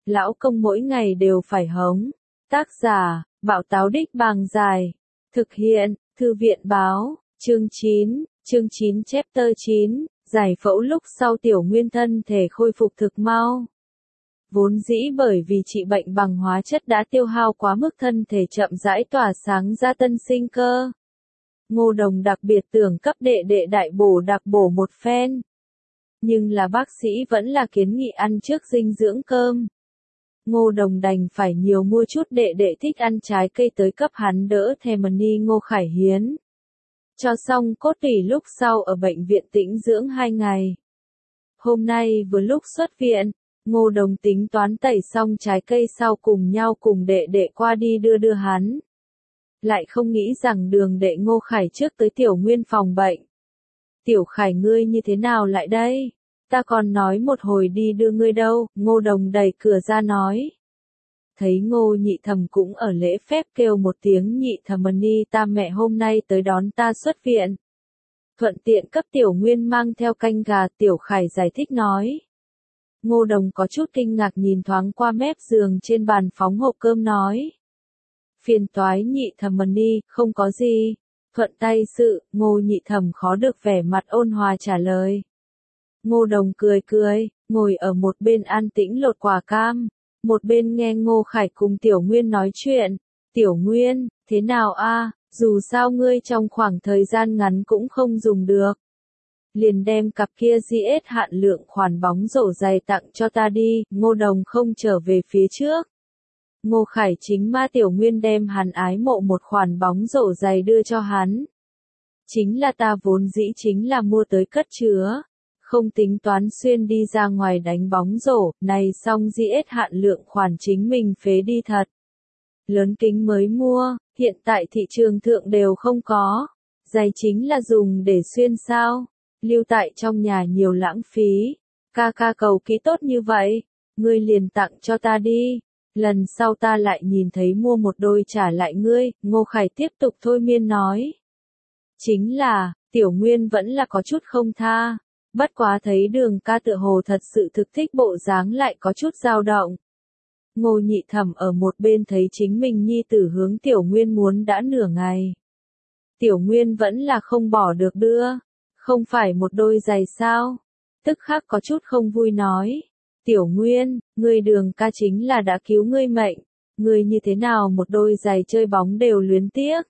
lão công mỗi ngày đều phải hống. Tác giả, Bảo Táo Đích Bàng Dài. Thực hiện, Thư viện Báo, chương 9 chapter 9, giải phẫu lúc sau Tiểu Nguyên thân thể khôi phục thực mau. Vốn dĩ bởi vì trị bệnh bằng hóa chất đã tiêu hao quá mức thân thể chậm rãi tỏa sáng ra tân sinh cơ. Ngô Đồng đặc biệt tưởng cấp đệ đệ đại bổ đặc bổ một phen. Nhưng là bác sĩ vẫn là kiến nghị ăn trước dinh dưỡng cơm. Ngô Đồng đành phải nhiều mua chút đệ đệ thích ăn trái cây tới cấp hắn đỡ thèm ni Ngô Khải Hiến. Cho xong cốt tủy lúc sau ở bệnh viện tĩnh dưỡng 2 ngày. Hôm nay vừa lúc xuất viện, Ngô Đồng tính toán tẩy xong trái cây sau cùng nhau cùng đệ đệ qua đi đưa hắn. Lại không nghĩ rằng đường đệ Ngô Khải trước tới Tiểu Nguyên phòng bệnh. Tiểu Khải ngươi như thế nào lại đây? Ta còn nói một hồi đi đưa ngươi đâu, Ngô Đồng đẩy cửa ra nói. Thấy Ngô Nhị Thẩm cũng ở lễ phép kêu một tiếng Nhị Thẩm ni ta mẹ hôm nay tới đón ta xuất viện. Thuận tiện cấp Tiểu Nguyên mang theo canh gà, Tiểu Khải giải thích nói. Ngô Đồng có chút kinh ngạc nhìn thoáng qua mép giường trên bàn phóng hộp cơm nói. Phiền toái Nhị Thẩm ni, không có gì. Thuận tay sự, Ngô Nhị Thẩm khó được vẻ mặt ôn hòa trả lời. Ngô Đồng cười, ngồi ở một bên an tĩnh lột quả cam, một bên nghe Ngô Khải cùng Tiểu Nguyên nói chuyện. Tiểu Nguyên, thế nào a? Dù sao ngươi trong khoảng thời gian ngắn cũng không dùng được. Liền đem cặp kia GS hạn lượng khoản bóng rổ dày tặng cho ta đi, Ngô Đồng không trở về phía trước. Ngô Khải chính ma Tiểu Nguyên đem hắn ái mộ một khoản bóng rổ dày đưa cho hắn. Chính là ta vốn dĩ chính là mua tới cất chứa. Không tính toán xuyên đi ra ngoài đánh bóng rổ, này xong GS hạn lượng khoản chính mình phế đi thật. Lớn kính mới mua, hiện tại thị trường thượng đều không có. Giày chính là dùng để xuyên sao, lưu tại trong nhà nhiều lãng phí. Ca cầu ký tốt như vậy, ngươi liền tặng cho ta đi. Lần sau ta lại nhìn thấy mua một đôi trả lại ngươi, Ngô Khải tiếp tục thôi miên nói. Chính là, Tiểu Nguyên vẫn là có chút không tha. Bất quá thấy Đường ca tựa hồ thật sự thực thích bộ dáng lại có chút dao động. Ngô Nhị Thẩm ở một bên thấy chính mình nhi tử hướng Tiểu Nguyên muốn đã nửa ngày. Tiểu Nguyên vẫn là không bỏ được đưa, không phải một đôi giày sao? Tức khắc có chút không vui nói. Tiểu Nguyên, ngươi Đường ca chính là đã cứu ngươi mệnh, ngươi như thế nào một đôi giày chơi bóng đều luyến tiếc.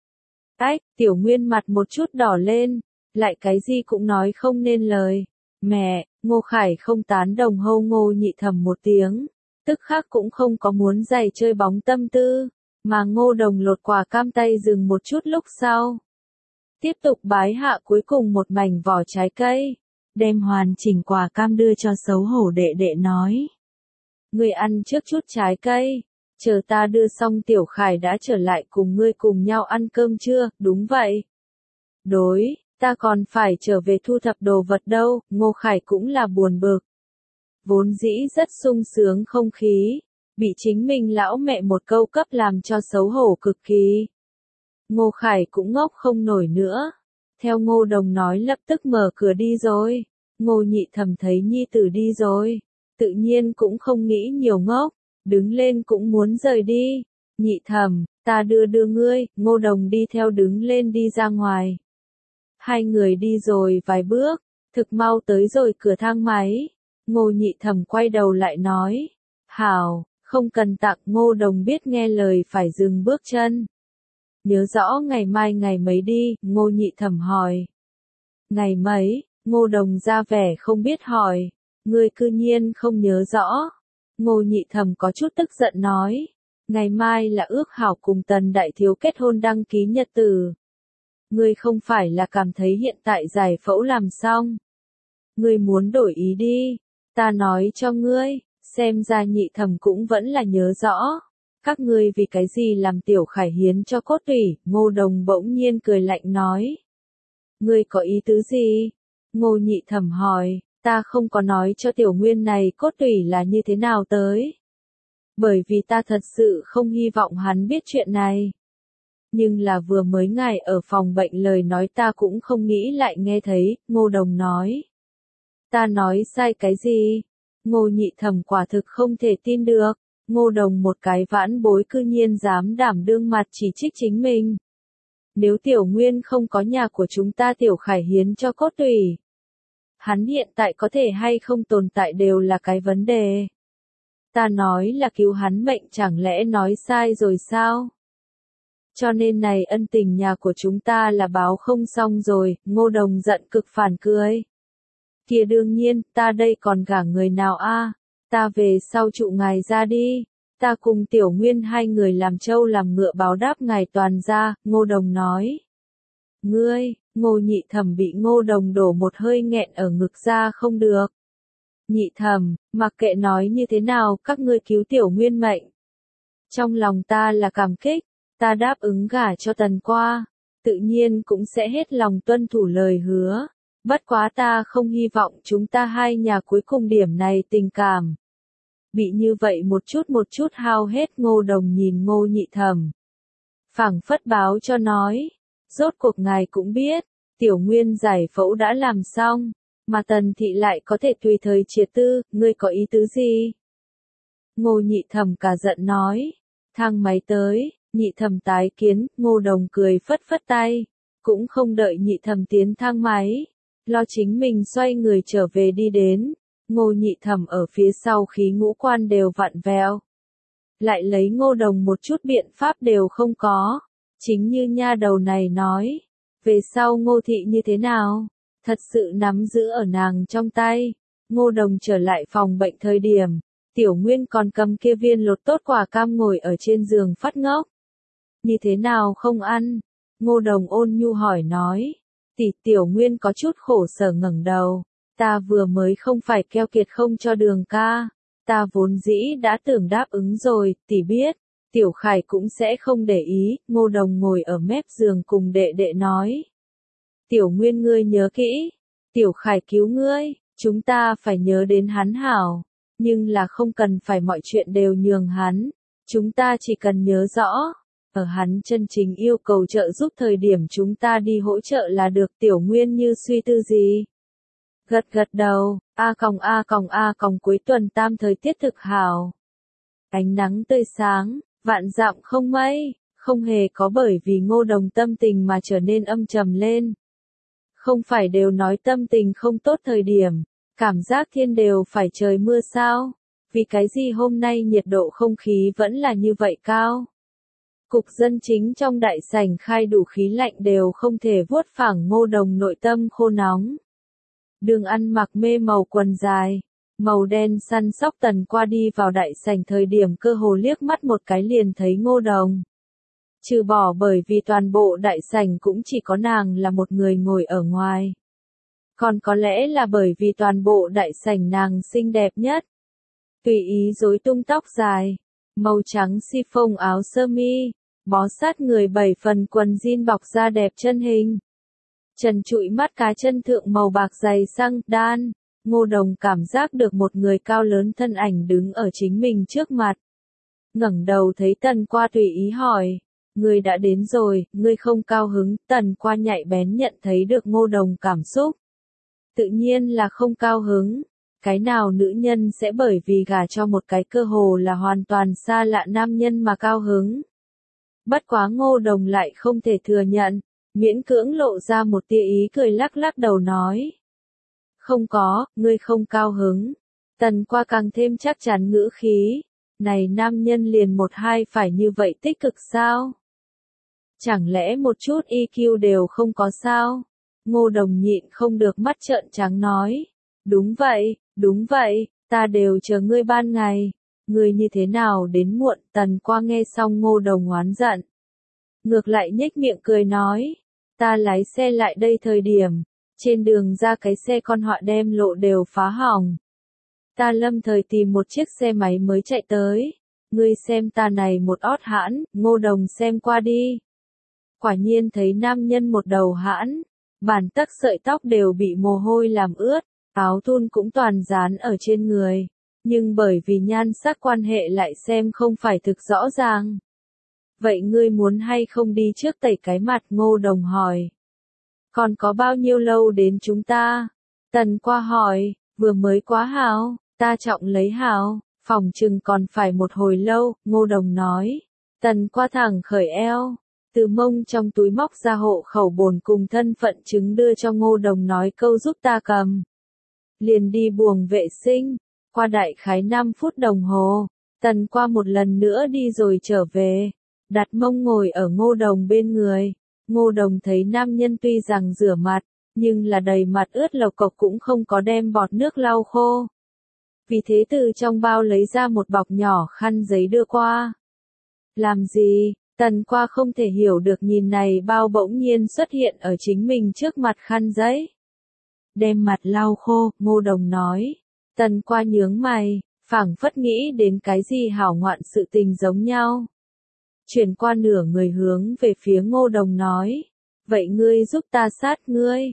Tiểu Nguyên mặt một chút đỏ lên. Lại cái gì cũng nói không nên lời. Mẹ, Ngô Khải không tán đồng hô Ngô Nhị Thẩm một tiếng. Tức khắc cũng không có muốn giày chơi bóng tâm tư. Mà Ngô Đồng lột quả cam tay dừng một chút lúc sau. Tiếp tục bái hạ cuối cùng một mảnh vỏ trái cây. Đem hoàn chỉnh quả cam đưa cho xấu hổ đệ đệ nói. Ngươi ăn trước chút trái cây. Chờ ta đưa xong Tiểu Khải đã trở lại cùng ngươi cùng nhau ăn cơm chưa, đúng vậy. Đối. Ta còn phải trở về thu thập đồ vật đâu, Ngô Khải cũng là buồn bực. Vốn dĩ rất sung sướng không khí, bị chính mình lão mẹ một câu cấp làm cho xấu hổ cực kỳ. Ngô Khải cũng ngốc không nổi nữa. Theo Ngô Đồng nói lập tức mở cửa đi rồi. Ngô Nhị Thẩm thấy nhi tử đi rồi. Tự nhiên cũng không nghĩ nhiều ngốc, đứng lên cũng muốn rời đi. Nhị Thẩm, ta đưa ngươi, Ngô Đồng đi theo đứng lên đi ra ngoài. Hai người đi rồi vài bước, thực mau tới rồi cửa thang máy. Ngô Nhị Thẩm quay đầu lại nói. Hảo, không cần tặng. Ngô Đồng biết nghe lời phải dừng bước chân. Nhớ rõ ngày mai ngày mấy đi, Ngô Nhị Thẩm hỏi. Ngày mấy, Ngô Đồng ra vẻ không biết hỏi. Ngươi cư nhiên không nhớ rõ. Ngô Nhị Thẩm có chút tức giận nói. Ngày mai là ước hảo cùng Tần đại thiếu kết hôn đăng ký nhật tử. Ngươi không phải là cảm thấy hiện tại giải phẫu làm xong. Ngươi muốn đổi ý đi. Ta nói cho ngươi, xem ra Nhị Thẩm cũng vẫn là nhớ rõ. Các ngươi vì cái gì làm Tiểu Khải hiến cho cốt tủy, Ngô Đồng bỗng nhiên cười lạnh nói. Ngươi có ý tứ gì? Ngô Nhị Thẩm hỏi, ta không có nói cho Tiểu Nguyên này cốt tủy là như thế nào tới. Bởi vì ta thật sự không hy vọng hắn biết chuyện này. Nhưng là vừa mới ngài ở phòng bệnh lời nói ta cũng không nghĩ lại nghe thấy, Ngô Đồng nói. Ta nói sai cái gì? Ngô Nhị Thẩm quả thực không thể tin được, Ngô Đồng một cái vãn bối cư nhiên dám đảm đương mặt chỉ trích chính mình. Nếu Tiểu Nguyên không có nhà của chúng ta Tiểu Khải hiến cho cốt tủy, hắn hiện tại có thể hay không tồn tại đều là cái vấn đề. Ta nói là cứu hắn mệnh chẳng lẽ nói sai rồi sao? Cho nên này ân tình nhà của chúng ta là báo không xong rồi, Ngô Đồng giận cực phản cười. Kìa đương nhiên, ta đây còn gả người nào a? Ta về sau trụ ngài ra đi, ta cùng Tiểu Nguyên hai người làm trâu làm ngựa báo đáp ngài toàn gia, Ngô Đồng nói. Ngươi, Ngô Nhị Thẩm bị Ngô Đồng đổ một hơi nghẹn ở ngực ra không được. Nhị Thẩm, mặc kệ nói như thế nào, các ngươi cứu Tiểu Nguyên mệnh. Trong lòng ta là cảm kích, ta đáp ứng gả cho Tần Qua, tự nhiên cũng sẽ hết lòng tuân thủ lời hứa. Bất quá ta không hy vọng chúng ta hai nhà cuối cùng điểm này tình cảm. Bị như vậy một chút hao hết. Ngô Đồng nhìn Ngô Nhị Thẩm, phảng phất báo cho nói, rốt cuộc ngài cũng biết, Tiểu Nguyên giải phẫu đã làm xong, mà Tần thị lại có thể tùy thời triệt tư, ngươi có ý tứ gì? Ngô Nhị Thẩm cả giận nói, thang máy tới, Nhị Thẩm tái kiến. Ngô Đồng cười phất phất tay, cũng không đợi Nhị Thẩm tiến thang máy, lo chính mình xoay người trở về đi đến. Ngô Nhị Thẩm ở phía sau khí ngũ quan đều vặn vẹo, lại lấy Ngô Đồng một chút biện pháp đều không có, chính như nha đầu này nói, về sau Ngô thị như thế nào, thật sự nắm giữ ở nàng trong tay. Ngô Đồng trở lại phòng bệnh thời điểm, Tiểu Nguyên còn cầm kia viên lột tốt quả cam ngồi ở trên giường phát ngốc. Như thế nào không ăn? Ngô Đồng ôn nhu hỏi nói. Tiểu Nguyên có chút khổ sở ngẩng đầu. Ta vừa mới không phải keo kiệt không cho Đường ca. Ta vốn dĩ đã tưởng đáp ứng rồi, tỷ biết. Tiểu Khải cũng sẽ không để ý. Ngô Đồng ngồi ở mép giường cùng đệ đệ nói. Tiểu Nguyên ngươi nhớ kỹ. Tiểu Khải cứu ngươi, chúng ta phải nhớ đến hắn hảo. Nhưng là không cần phải mọi chuyện đều nhường hắn. Chúng ta chỉ cần nhớ rõ. Ở hắn chân chính yêu cầu trợ giúp thời điểm chúng ta đi hỗ trợ là được. Tiểu Nguyên như suy tư gì? Gật gật đầu, cuối tuần tam thời tiết thực hảo. Ánh nắng tươi sáng, vạn dặm không mây, không hề có bởi vì Ngô Đồng tâm tình mà trở nên âm trầm lên. Không phải đều nói tâm tình không tốt thời điểm, cảm giác thiên đều phải trời mưa sao? Vì cái gì hôm nay nhiệt độ không khí vẫn là như vậy cao? Cục dân chính trong đại sảnh khai đủ khí lạnh đều không thể vuốt phẳng Ngô Đồng nội tâm khô nóng. Đường ăn mặc mê màu quần dài, màu đen săn sóc Tần Qua đi vào đại sảnh thời điểm cơ hồ liếc mắt một cái liền thấy Ngô Đồng. Trừ bỏ bởi vì toàn bộ đại sảnh cũng chỉ có nàng là một người ngồi ở ngoài. Còn có lẽ là bởi vì toàn bộ đại sảnh nàng xinh đẹp nhất. Tùy ý rối tung tóc dài, màu trắng chiffon áo sơ mi, bó sát người 7 phần quần jean bọc da đẹp chân hình. Trần trụi mắt cá chân thượng màu bạc dày xăng đan, Ngô Đồng cảm giác được một người cao lớn thân ảnh đứng ở chính mình trước mặt. Ngẩng đầu thấy Tần Qua tùy ý hỏi, ngươi đã đến rồi, ngươi không cao hứng? Tần Qua nhạy bén nhận thấy được Ngô Đồng cảm xúc. Tự nhiên là không cao hứng. Cái nào nữ nhân sẽ bởi vì gả cho một cái cơ hồ là hoàn toàn xa lạ nam nhân mà cao hứng? Bất quá Ngô Đồng lại không thể thừa nhận, miễn cưỡng lộ ra một tia ý cười lắc lắc đầu nói. Không có, ngươi không cao hứng. Tần Qua càng thêm chắc chắn ngữ khí. Này nam nhân liền một hai phải như vậy tích cực sao? Chẳng lẽ một chút EQ đều không có sao? Ngô Đồng nhịn không được mắt trợn trắng nói. Đúng vậy, ta đều chờ ngươi ban ngày. Ngươi như thế nào đến muộn? Tần Qua nghe xong Ngô Đồng oán giận. Ngược lại nhếch miệng cười nói. Ta lái xe lại đây thời điểm, trên đường ra cái xe con họ đem lộ đều phá hỏng. Ta lâm thời tìm một chiếc xe máy mới chạy tới. Ngươi xem ta này một ót hãn, Ngô Đồng xem qua đi. Quả nhiên thấy nam nhân một đầu hãn, bản tắc sợi tóc đều bị mồ hôi làm ướt, áo thun cũng toàn dán ở trên người. Nhưng bởi vì nhan sắc quan hệ lại xem không phải thực rõ ràng. Vậy ngươi muốn hay không đi trước tẩy cái mặt? Ngô Đồng hỏi. Còn có bao nhiêu lâu đến chúng ta? Tần Qua hỏi, vừa mới quá hảo. Ta trọng lấy hào, phòng chừng còn phải một hồi lâu, Ngô Đồng nói. Tần Qua thẳng khởi eo, từ mông trong túi móc ra hộ khẩu bổn cùng thân phận chứng đưa cho Ngô Đồng nói câu giúp ta cầm. Liền đi buồng vệ sinh, qua đại khái 5 phút đồng hồ, Tần Qua một lần nữa đi rồi trở về, đặt mông ngồi ở Ngô Đồng bên người. Ngô Đồng thấy nam nhân tuy rằng rửa mặt, nhưng là đầy mặt ướt lộc cộc cũng không có đem bọt nước lau khô. Vì thế từ trong bao lấy ra một bọc nhỏ khăn giấy đưa qua. Làm gì? Tần Qua không thể hiểu được nhìn này bao bỗng nhiên xuất hiện ở chính mình trước mặt khăn giấy. Đem mặt lau khô, Ngô Đồng nói. Tần Qua nhướng mày, phảng phất nghĩ đến cái gì hảo ngoạn sự tình giống nhau. Chuyển qua nửa người hướng về phía Ngô Đồng nói. Vậy ngươi giúp ta sát ngươi.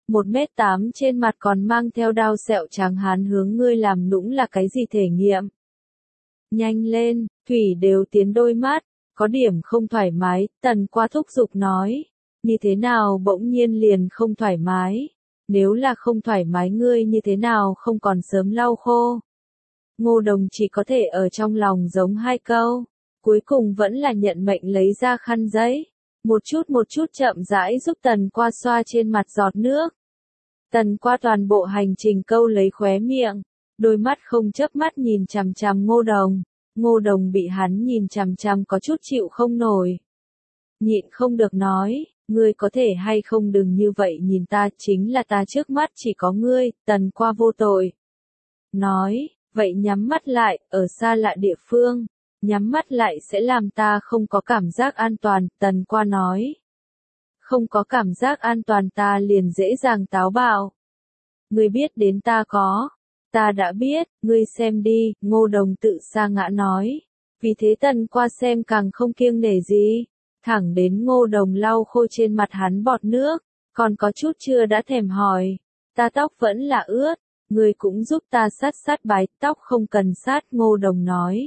1m8 trên mặt còn mang theo đao sẹo trắng hán hướng ngươi làm nũng là cái gì thể nghiệm? Nhanh lên, thủy đều tiến đôi mắt, có điểm không thoải mái, Tần Qua thúc giục nói. Như thế nào bỗng nhiên liền không thoải mái? Nếu là không thoải mái ngươi như thế nào không còn sớm lau khô? Ngô Đồng chỉ có thể ở trong lòng giống hai câu, cuối cùng vẫn là nhận mệnh lấy ra khăn giấy. Một chút chậm rãi giúp Tần Qua xoa trên mặt giọt nước. Tần Qua toàn bộ hành trình câu lấy khóe miệng, đôi mắt không chớp mắt nhìn chằm chằm Ngô Đồng. Ngô Đồng bị hắn nhìn chằm chằm có chút chịu không nổi. Nhịn không được nói, ngươi có thể hay không đừng như vậy nhìn ta, chính là ta trước mắt chỉ có ngươi. Tần Qua vô tội. Nói, vậy nhắm mắt lại, ở xa lạ địa phương. Nhắm mắt lại sẽ làm ta không có cảm giác an toàn, Tần Qua nói. Không có cảm giác an toàn ta liền dễ dàng táo bạo. Ngươi biết đến ta có. Ta đã biết, ngươi xem đi, Ngô Đồng tự sa ngã nói. Vì thế Tần Qua xem càng không kiêng nể gì. Thẳng đến Ngô Đồng lau khô trên mặt hắn bọt nước, còn có chút chưa đã thèm hỏi. Ta tóc vẫn là ướt, ngươi cũng giúp ta sát bái tóc không cần sát, Ngô Đồng nói.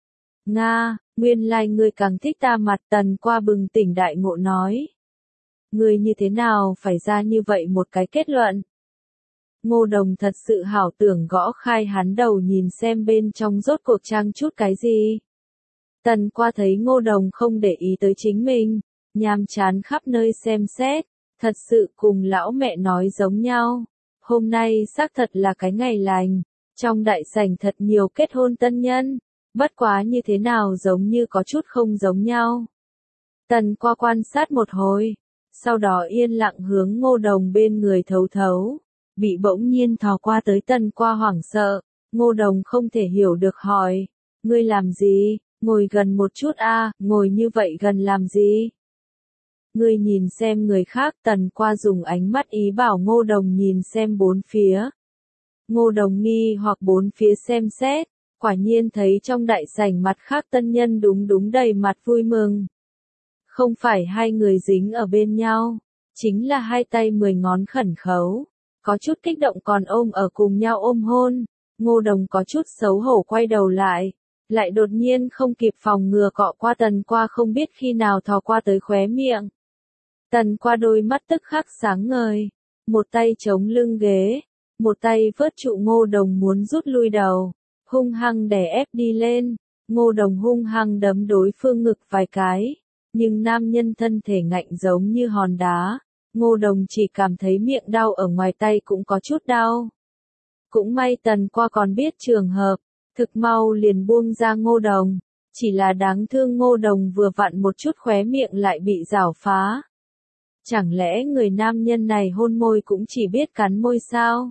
Nga, nguyên lai ngươi càng thích ta mặt, Tần Qua bừng tỉnh đại ngộ nói. Ngươi như thế nào phải ra như vậy một cái kết luận? Ngô Đồng thật sự hảo tưởng gõ khai hắn đầu nhìn xem bên trong rốt cuộc trang chút cái gì. Tần Qua thấy Ngô Đồng không để ý tới chính mình, nhàm chán khắp nơi xem xét, thật sự cùng lão mẹ nói giống nhau. Hôm nay xác thật là cái ngày lành, trong đại sảnh thật nhiều kết hôn tân nhân, bất quá như thế nào giống như có chút không giống nhau. Tần Qua quan sát một hồi, sau đó yên lặng hướng Ngô Đồng bên người thấu thấu, bị bỗng nhiên thò qua tới Tần Qua hoảng sợ, Ngô Đồng không thể hiểu được hỏi, ngươi làm gì, ngồi gần một chút a, ngồi như vậy gần làm gì? Ngươi nhìn xem người khác, Tần Qua dùng ánh mắt ý bảo Ngô Đồng nhìn xem bốn phía. Ngô Đồng nghi hoặc bốn phía xem xét, quả nhiên thấy trong đại sảnh mặt khác tân nhân đúng đầy mặt vui mừng. Không phải hai người dính ở bên nhau, chính là hai tay 10 ngón khẩn khấu, có chút kích động còn ôm ở cùng nhau ôm hôn. Ngô Đồng có chút xấu hổ quay đầu lại đột nhiên không kịp phòng ngừa cọ qua Tần Qua không biết khi nào thò qua tới khóe miệng. Tần Qua đôi mắt tức khắc sáng ngời, một tay chống lưng ghế, một tay vớt trụ Ngô Đồng muốn rút lui đầu, hung hăng đè ép đi lên. Ngô Đồng hung hăng đấm đối phương ngực vài cái, nhưng nam nhân thân thể ngạnh giống như hòn đá. Ngô Đồng chỉ cảm thấy miệng đau, ở ngoài tay cũng có chút đau. Cũng may Tần Qua còn biết trường hợp, thực mau liền buông ra Ngô Đồng, chỉ là đáng thương Ngô Đồng vừa vặn một chút khóe miệng lại bị rảo phá. Chẳng lẽ người nam nhân này hôn môi cũng chỉ biết cắn môi sao?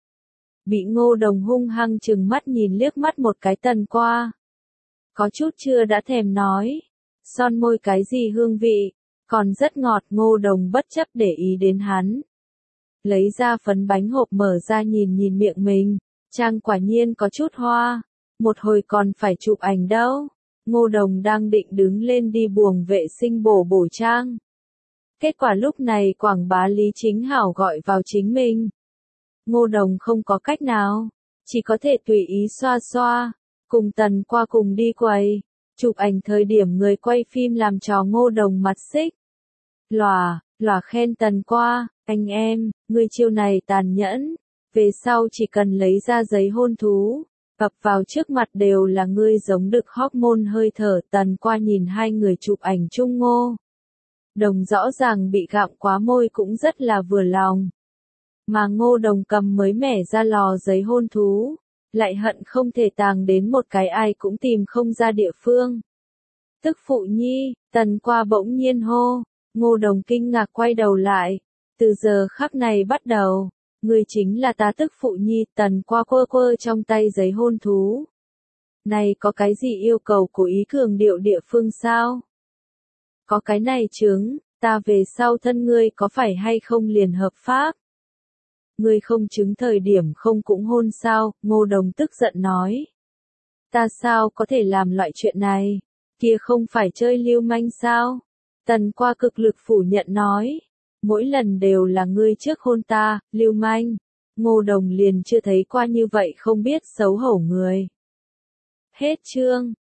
Bị Ngô Đồng hung hăng trừng mắt nhìn liếc mắt một cái Tần Qua. Có chút chưa đã thèm nói, son môi cái gì hương vị, còn rất ngọt. Ngô Đồng bất chấp để ý đến hắn. Lấy ra phấn bánh hộp mở ra nhìn miệng mình, trang quả nhiên có chút hoa, một hồi còn phải chụp ảnh đâu. Ngô Đồng đang định đứng lên đi buồng vệ sinh bổ trang. Kết quả lúc này quảng bá Lý Chính Hảo gọi vào chính mình. Ngô Đồng không có cách nào, chỉ có thể tùy ý xoa xoa, cùng Tần Qua cùng đi quầy. Chụp ảnh thời điểm người quay phim làm trò Ngô Đồng mặt xích. Lòa khen Tần Qua, anh em, ngươi chiêu này tàn nhẫn, về sau chỉ cần lấy ra giấy hôn thú, ập vào trước mặt đều là ngươi giống đực hormone hơi thở. Tần Qua nhìn hai người chụp ảnh chung Ngô Đồng rõ ràng bị gặm quá môi cũng rất là vừa lòng. Mà Ngô Đồng cầm mới mẻ ra lò giấy hôn thú, lại hận không thể tàng đến một cái ai cũng tìm không ra địa phương. Tức phụ nhi, Tần Qua bỗng nhiên hô. Ngô Đồng kinh ngạc quay đầu lại. Từ giờ khắc này bắt đầu, ngươi chính là ta tức phụ nhi. Tần Qua quơ quơ trong tay giấy hôn thú. Này có cái gì yêu cầu cố ý cường điệu địa phương sao? Có cái này chứng, ta về sau thân ngươi có phải hay không liền hợp pháp? Ngươi không chứng thời điểm không cũng hôn sao? Ngô Đồng tức giận nói. Ta sao có thể làm loại chuyện này? Kia không phải chơi lưu manh sao? Tần Qua cực lực phủ nhận nói. Mỗi lần đều là ngươi trước hôn ta, lưu manh. Ngô Đồng liền chưa thấy qua như vậy không biết xấu hổ người. Hết chương.